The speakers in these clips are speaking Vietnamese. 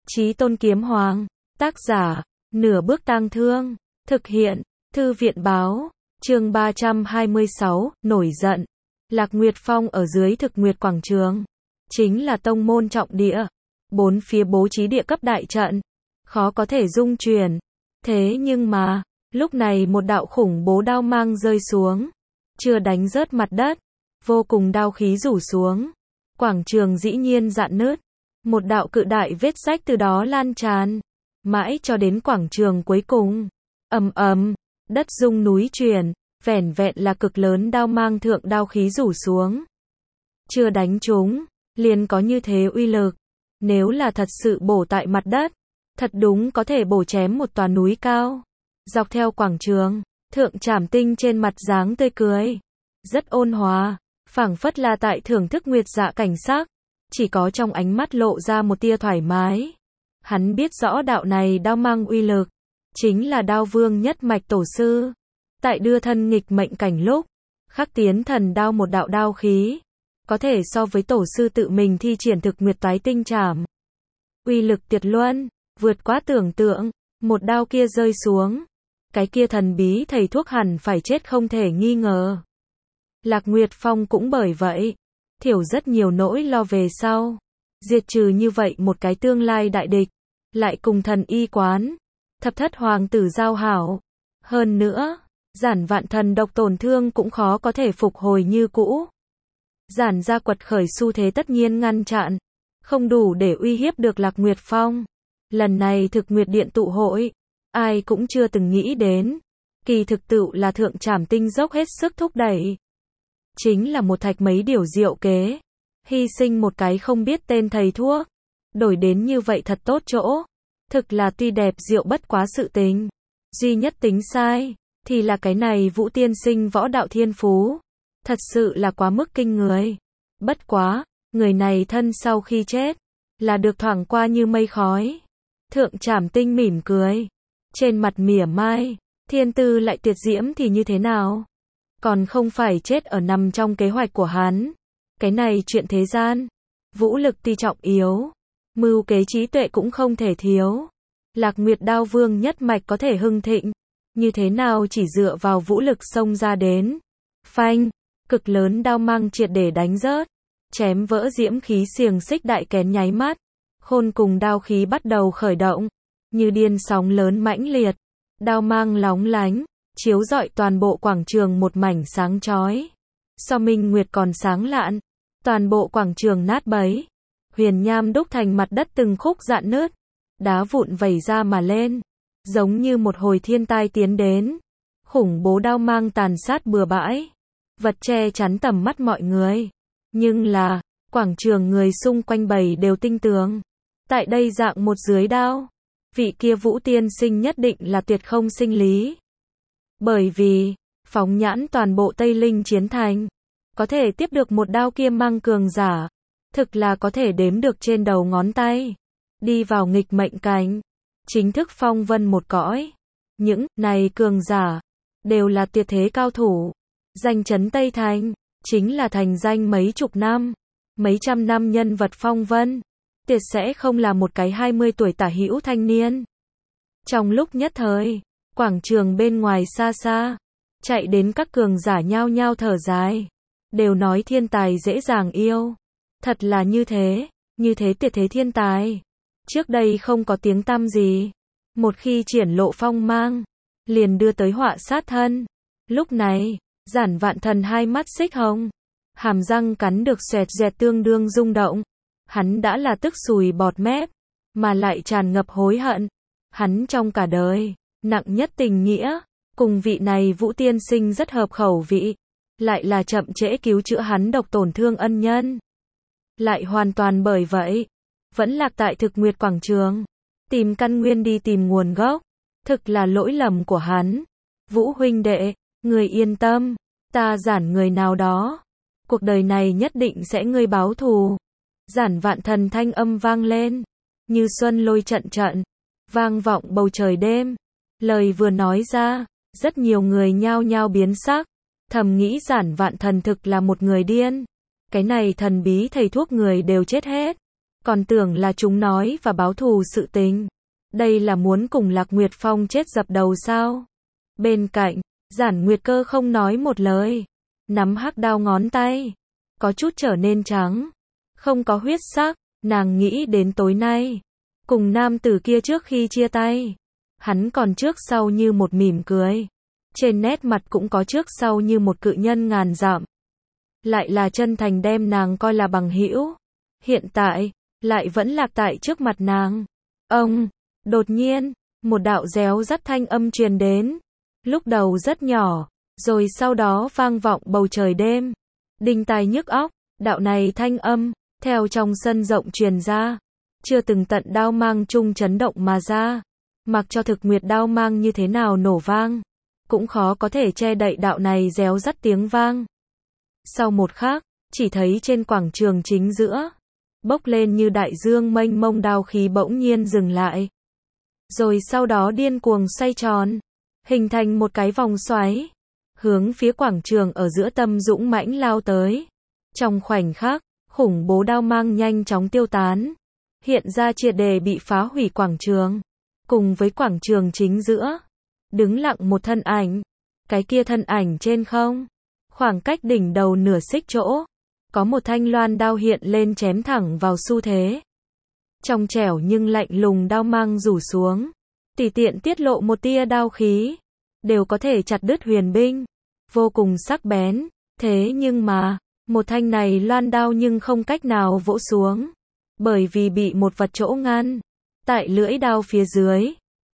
Chí Tôn Kiếm Hoàng, tác giả, Nửa Bước Tang Thương, thực hiện, Thư viện Báo, chương 326, nổi giận. Lạc Nguyệt Phong ở dưới Thực Nguyệt Quảng Trường, chính là tông môn trọng địa, bốn phía bố trí địa cấp đại trận, khó có thể dung chuyển. Thế nhưng mà, lúc này một đạo khủng bố đao mang rơi xuống, chưa đánh rớt mặt đất, vô cùng đao khí rủ xuống. Quảng trường dĩ nhiên rạn nứt, một đạo cự đại vết rách từ đó lan tràn, mãi cho đến quảng trường cuối cùng. Ầm ầm, đất rung núi chuyển, vẻn vẹn là cực lớn đao mang thượng đao khí rủ xuống. Chưa đánh trúng, liền có như thế uy lực. Nếu là thật sự bổ tại mặt đất, thật đúng có thể bổ chém một tòa núi cao. Dọc theo quảng trường, Thượng Trảm Tinh trên mặt dáng tươi cười, rất ôn hòa, phảng phất là tại thưởng thức nguyệt dạ cảnh sắc, chỉ có trong ánh mắt lộ ra một tia thoải mái. Hắn biết rõ đạo này đao mang uy lực, chính là đao vương nhất mạch tổ sư. Tại đưa thân nghịch mệnh cảnh lúc, khắc tiến thần đao một đạo đao khí, có thể so với tổ sư tự mình thi triển thực nguyệt toái tinh trảm. Uy lực tuyệt luân, vượt quá tưởng tượng, một đao kia rơi xuống, cái kia thần bí thầy thuốc hẳn phải chết không thể nghi ngờ. Lạc Nguyệt Phong cũng bởi vậy, thiểu rất nhiều nỗi lo về sau. Diệt trừ như vậy một cái tương lai đại địch, lại cùng thần y quán, thập thất hoàng tử giao hảo. Hơn nữa, Giản Vạn Thần độc tổn thương cũng khó có thể phục hồi như cũ. Giản gia quật khởi xu thế tất nhiên ngăn chặn, không đủ để uy hiếp được Lạc Nguyệt Phong. Lần này Thực Nguyệt Điện tụ hội, ai cũng chưa từng nghĩ đến, kỳ thực tựu là Thượng Trảm Tinh dốc hết sức thúc đẩy. Chính là một thạch mấy điều diệu kế, hy sinh một cái không biết tên thầy thuốc, đổi đến như vậy thật tốt chỗ. Thực là tuy đẹp diệu bất quá sự tình, duy nhất tính sai, thì là cái này Vũ tiên sinh võ đạo thiên phú, thật sự là quá mức kinh người. Bất quá, người này thân sau khi chết, là được thoảng qua như mây khói. Thượng Trảm Tinh mỉm cười, trên mặt mỉa mai, thiên tư lại tuyệt diễm thì như thế nào? Còn không phải chết ở nằm trong kế hoạch của hắn. Cái này chuyện thế gian, vũ lực tuy trọng yếu, mưu kế trí tuệ cũng không thể thiếu. Lạc Nguyệt Đao Vương nhất mạch có thể hưng thịnh, như thế nào chỉ dựa vào vũ lực xông ra đến. Phanh, cực lớn đao mang triệt để đánh rớt, chém vỡ diễm khí xiềng xích đại kén nháy mắt, khôn cùng đao khí bắt đầu khởi động, như điên sóng lớn mãnh liệt, đao mang lóng lánh, chiếu rọi toàn bộ quảng trường một mảnh sáng chói. So minh nguyệt còn sáng lạn, toàn bộ quảng trường nát bấy, huyền nham đúc thành mặt đất từng khúc rạn nứt, đá vụn vẩy ra mà lên, giống như một hồi thiên tai tiến đến. Khủng bố đao mang tàn sát bừa bãi, vật che chắn tầm mắt mọi người. Nhưng là, quảng trường người xung quanh bầy đều tinh tường. Tại đây dạng một dưới đao, vị kia Vũ tiên sinh nhất định là tuyệt không sinh lý. Bởi vì, phóng nhãn toàn bộ Tây Linh chiến thành, có thể tiếp được một đao kia mang cường giả, thực là có thể đếm được trên đầu ngón tay. Đi vào nghịch mệnh cảnh, chính thức phong vân một cõi. Những này cường giả, đều là tuyệt thế cao thủ. Danh chấn Tây Thành, chính là thành danh mấy chục năm, mấy trăm năm nhân vật phong vân. Tuyệt sẽ không là một cái 20 tuổi tả hữu thanh niên. Trong lúc nhất thời, quảng trường bên ngoài xa xa, chạy đến các cường giả nhao nhao thở dài, đều nói thiên tài dễ dàng yêu. Thật là như thế tuyệt thế thiên tài, trước đây không có tiếng tăm gì, một khi triển lộ phong mang, liền đưa tới họa sát thân. Lúc này, Giản Vạn Thần hai mắt xích hồng, hàm răng cắn được xoẹt dẹt tương đương rung động. Hắn đã là tức sùi bọt mép, mà lại tràn ngập hối hận. Hắn trong cả đời, nặng nhất tình nghĩa, cùng vị này Vũ tiên sinh rất hợp khẩu vị, lại là chậm trễ cứu chữa hắn độc tổn thương ân nhân. Lại hoàn toàn bởi vậy, vẫn lạc tại Thực Nguyệt Quảng Trường, tìm căn nguyên đi tìm nguồn gốc, thực là lỗi lầm của hắn. Vũ huynh đệ, người yên tâm, ta Giản người nào đó, cuộc đời này nhất định sẽ ngươi báo thù. Giản Vạn Thần thanh âm vang lên, như xuân lôi trận trận, vang vọng bầu trời đêm. Lời vừa nói ra, rất nhiều người nhao nhao biến sắc, thầm nghĩ Giản Vạn Thần thực là một người điên. Cái này thần bí thầy thuốc người đều chết hết, còn tưởng là chúng nói và báo thù sự tình. Đây là muốn cùng Lạc Nguyệt Phong chết dập đầu sao? Bên cạnh, Giản Nguyệt Cơ không nói một lời, nắm hắc đao ngón tay, có chút trở nên trắng, không có huyết sắc, nàng nghĩ đến tối nay, cùng nam tử kia trước khi chia tay, hắn còn trước sau như một mỉm cười, trên nét mặt cũng có trước sau như một cự nhân ngàn dặm, lại là chân thành đem nàng coi là bằng hữu, hiện tại, lại vẫn lạc tại trước mặt nàng. Ông, đột nhiên, một đạo réo rắt thanh âm truyền đến, lúc đầu rất nhỏ, rồi sau đó vang vọng bầu trời đêm, đinh tai nhức óc, đạo này thanh âm, theo trong sân rộng truyền ra, chưa từng tận đao mang chung chấn động mà ra, mặc cho thực nguyệt đao mang như thế nào nổ vang, cũng khó có thể che đậy đạo này réo rắt tiếng vang. Sau một khắc, chỉ thấy trên quảng trường chính giữa, bốc lên như đại dương mênh mông đao khí bỗng nhiên dừng lại, rồi sau đó điên cuồng xoay tròn, hình thành một cái vòng xoáy, hướng phía quảng trường ở giữa tâm dũng mãnh lao tới. Trong khoảnh khắc, khủng bố đao mang nhanh chóng tiêu tán, hiện ra triệt để bị phá hủy quảng trường. Cùng với quảng trường chính giữa, đứng lặng một thân ảnh, cái kia thân ảnh trên không, khoảng cách đỉnh đầu nửa xích chỗ, có một thanh loan đao hiện lên chém thẳng vào xu thế. Trong trẻo nhưng lạnh lùng đao mang rủ xuống, tùy tiện tiết lộ một tia đao khí, đều có thể chặt đứt huyền binh, vô cùng sắc bén, thế nhưng mà, một thanh này loan đao nhưng không cách nào vỗ xuống, bởi vì bị một vật chỗ ngăn. Tại lưỡi đao phía dưới,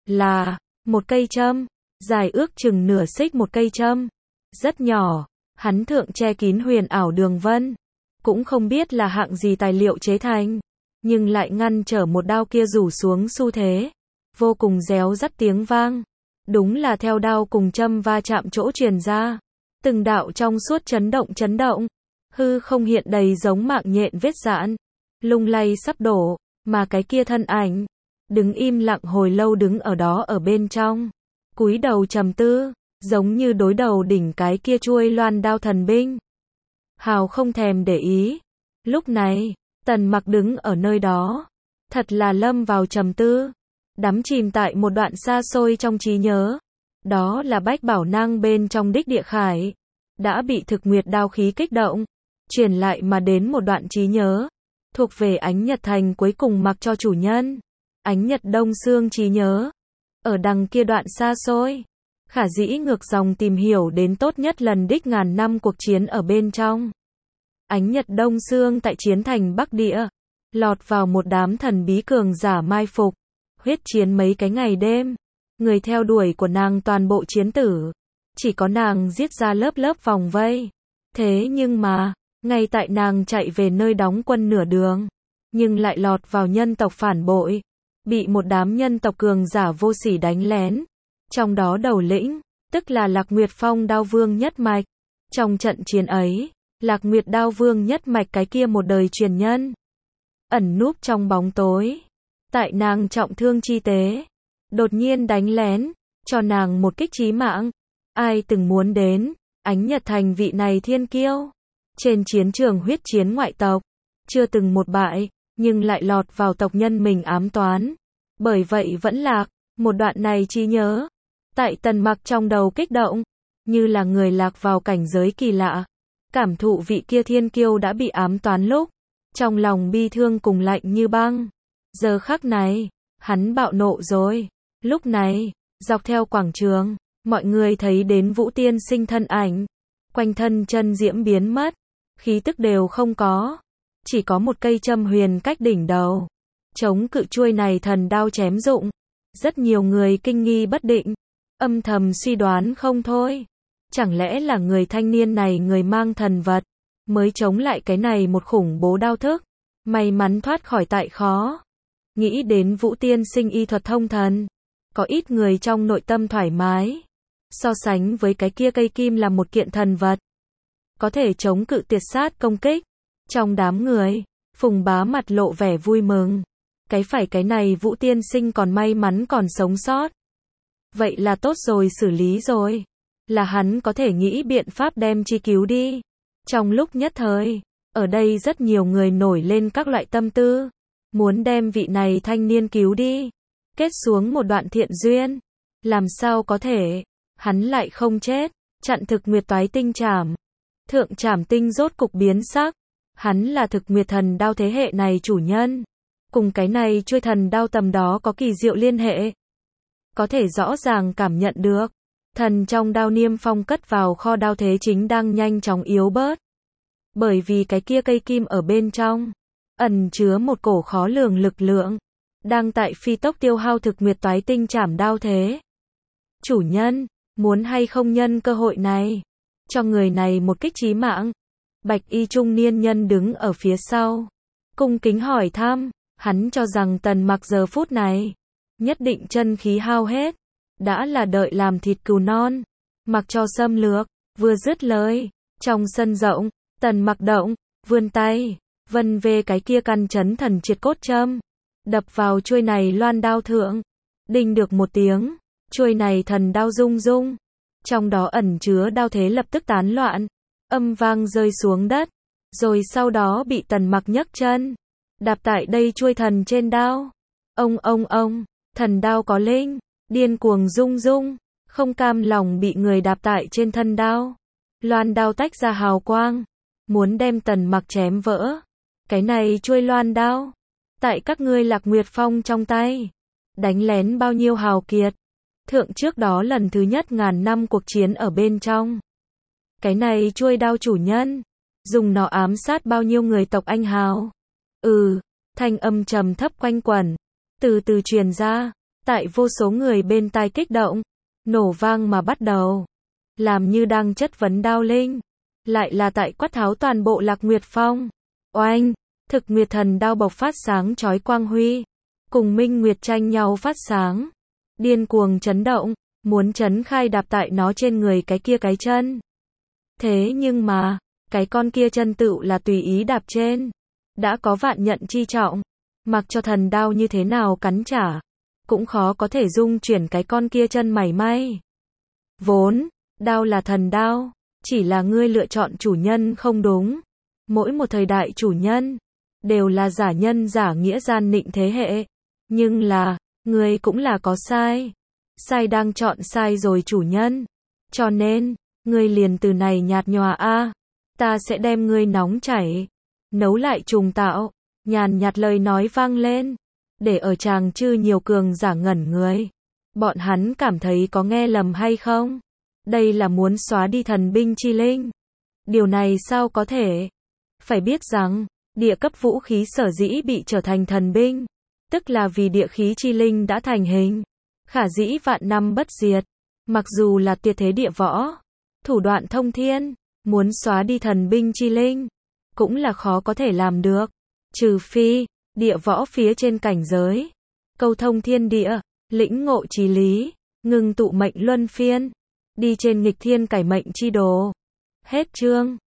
là một cây châm, dài ước chừng nửa xích một cây châm, rất nhỏ, hắn thượng che kín huyền ảo đường vân, cũng không biết là hạng gì tài liệu chế thành, nhưng lại ngăn trở một đao kia rủ xuống xu thế, vô cùng réo rắt tiếng vang, đúng là theo đao cùng châm va chạm chỗ truyền ra, từng đạo trong suốt chấn động, hư không hiện đầy giống mạng nhện vết dạn, lung lay sắp đổ, mà cái kia thân ảnh, đứng im lặng hồi lâu đứng ở đó ở bên trong, cúi đầu trầm tư, giống như đối đầu đỉnh cái kia chuôi loan đao thần binh. Hào không thèm để ý. Lúc này, Tần Mặc đứng ở nơi đó, thật là lâm vào trầm tư, đắm chìm tại một đoạn xa xôi trong trí nhớ. Đó là Bách Bảo Năng bên trong đích địa khải, đã bị thực nguyệt đao khí kích động, truyền lại mà đến một đoạn trí nhớ, thuộc về Ánh Nhật Thành cuối cùng mặc cho chủ nhân. Ánh Nhật Đông Xương trí nhớ, ở đằng kia đoạn xa xôi, khả dĩ ngược dòng tìm hiểu đến tốt nhất lần đích ngàn năm cuộc chiến ở bên trong. Ánh Nhật Đông Xương tại chiến thành Bắc Địa, lọt vào một đám thần bí cường giả mai phục, huyết chiến mấy cái ngày đêm, người theo đuổi của nàng toàn bộ chiến tử, chỉ có nàng giết ra lớp lớp vòng vây. Thế nhưng mà, ngay tại nàng chạy về nơi đóng quân nửa đường, nhưng lại lọt vào nhân tộc phản bội, bị một đám nhân tộc cường giả vô sỉ đánh lén. Trong đó đầu lĩnh, tức là Lạc Nguyệt Phong Đao Vương nhất mạch. Trong trận chiến ấy, Lạc Nguyệt Đao Vương nhất mạch cái kia một đời truyền nhân, ẩn núp trong bóng tối, tại nàng trọng thương chi tế, đột nhiên đánh lén, cho nàng một kích chí mạng. Ai từng muốn đến, Ánh Nhật Thành vị này thiên kiêu, trên chiến trường huyết chiến ngoại tộc, chưa từng một bại, nhưng lại lọt vào tộc nhân mình ám toán. Bởi vậy vẫn lạc, một đoạn này trí nhớ, tại Tần Mặc trong đầu kích động, như là người lạc vào cảnh giới kỳ lạ, cảm thụ vị kia thiên kiêu đã bị ám toán lúc, trong lòng bi thương cùng lạnh như băng. Giờ khắc này, hắn bạo nộ rồi. Lúc này, dọc theo quảng trường, mọi người thấy đến Vũ Tiên Sinh thân ảnh, quanh thân chân diễm biến mất, khí tức đều không có, chỉ có một cây châm huyền cách đỉnh đầu, chống cự chuôi này thần đao chém dụng. Rất nhiều người kinh nghi bất định, âm thầm suy đoán không thôi, chẳng lẽ là người thanh niên này người mang thần vật, mới chống lại cái này một khủng bố đao thức, may mắn thoát khỏi tại khó. Nghĩ đến Vũ Tiên Sinh y thuật thông thần, có ít người trong nội tâm thoải mái, so sánh với cái kia cây kim là một kiện thần vật, có thể chống cự tuyệt sát công kích. Trong đám người, Phùng Bá mặt lộ vẻ vui mừng, cái này Vũ Tiên Sinh còn may mắn còn sống sót. Vậy là tốt rồi, xử lý rồi, là hắn có thể nghĩ biện pháp đem chi cứu đi. Trong lúc nhất thời, ở đây rất nhiều người nổi lên các loại tâm tư. muốn đem vị này thanh niên cứu đi, kết xuống một đoạn thiện duyên. Làm sao có thể, hắn lại không chết, chặn thực nguyệt toái tinh trảm. Thượng trảm tinh rốt cục biến sắc, hắn là thực nguyệt thần đao thế hệ này chủ nhân. Cùng cái này chuôi thần đao tầm đó có kỳ diệu liên hệ. Có thể rõ ràng cảm nhận được, thần trong đao niêm phong cất vào kho đao thế chính đang nhanh chóng yếu bớt. Bởi vì cái kia cây kim ở bên trong, ẩn chứa một cổ khó lường lực lượng, đang tại phi tốc tiêu hao thực nguyệt toái tinh trảm đao thế. Chủ nhân, muốn hay không nhân cơ hội này, cho người này một kích chí mạng. Bạch y trung niên nhân đứng ở phía sau, cung kính hỏi thăm, hắn cho rằng Tần Mặc giờ phút này, nhất định chân khí hao hết, đã là đợi làm thịt cừu non, mặc cho xâm lược. Vừa dứt lời, trong sân rộng, Tần Mặc động, vươn tay, vân về cái kia căn chấn thần triệt cốt châm, đập vào chuôi này loan đao thượng. Đinh được một tiếng, chuôi này thần đao rung rung, trong đó ẩn chứa đao thế lập tức tán loạn, âm vang rơi xuống đất, rồi sau đó bị Tần Mặc nhấc chân, đạp tại đây chuôi thần trên đao. Ông, thần đao có linh, điên cuồng rung rung, không cam lòng bị người đạp tại trên thân đao. Loan đao tách ra hào quang, muốn đem Tần Mặc chém vỡ. Cái này chuôi loan đao, tại các ngươi Lạc Nguyệt Phong trong tay, đánh lén bao nhiêu hào kiệt. Thượng trước đó lần thứ nhất ngàn năm cuộc chiến ở bên trong. Cái này chuôi đao chủ nhân, dùng nó ám sát bao nhiêu người tộc anh hào. Thanh âm trầm thấp quanh quẩn, từ từ truyền ra, tại vô số người bên tai kích động, nổ vang mà bắt đầu. Làm như đang chất vấn đao linh, lại là tại quát tháo toàn bộ Lạc Nguyệt Phong. Oanh, thực nguyệt thần đao bộc phát sáng chói quang huy, cùng minh nguyệt tranh nhau phát sáng, điên cuồng chấn động, muốn chấn khai đạp tại nó trên người cái kia cái chân. Thế nhưng mà, cái con kia chân tựu là tùy ý đạp trên, đã có vạn nhận chi trọng, mặc cho thần đao như thế nào cắn trả, cũng khó có thể dung chuyển cái con kia chân mảy may. Vốn, đao là thần đao, chỉ là ngươi lựa chọn chủ nhân không đúng. Mỗi một thời đại chủ nhân, đều là giả nhân giả nghĩa gian nịnh thế hệ. Nhưng là, ngươi cũng là có sai. Sai đang chọn sai rồi chủ nhân. Cho nên, ngươi liền từ này nhạt nhòa a, ta sẽ đem ngươi nóng chảy, nấu lại trùng tạo. Nhàn nhạt lời nói vang lên, để ở chàng chư nhiều cường giả ngẩn người. Bọn hắn cảm thấy có nghe lầm hay không? Đây là muốn xóa đi thần binh chi linh. Điều này sao có thể? Phải biết rằng, địa cấp vũ khí sở dĩ bị trở thành thần binh, tức là vì địa khí chi linh đã thành hình, khả dĩ vạn năm bất diệt. Mặc dù là tuyệt thế địa võ, thủ đoạn thông thiên, muốn xóa đi thần binh chi linh, cũng là khó có thể làm được. Trừ phi, địa võ phía trên cảnh giới, câu thông thiên địa, lĩnh ngộ chí lý, ngưng tụ mệnh luân phiên, đi trên nghịch thiên cải mệnh chi đồ. Hết chương.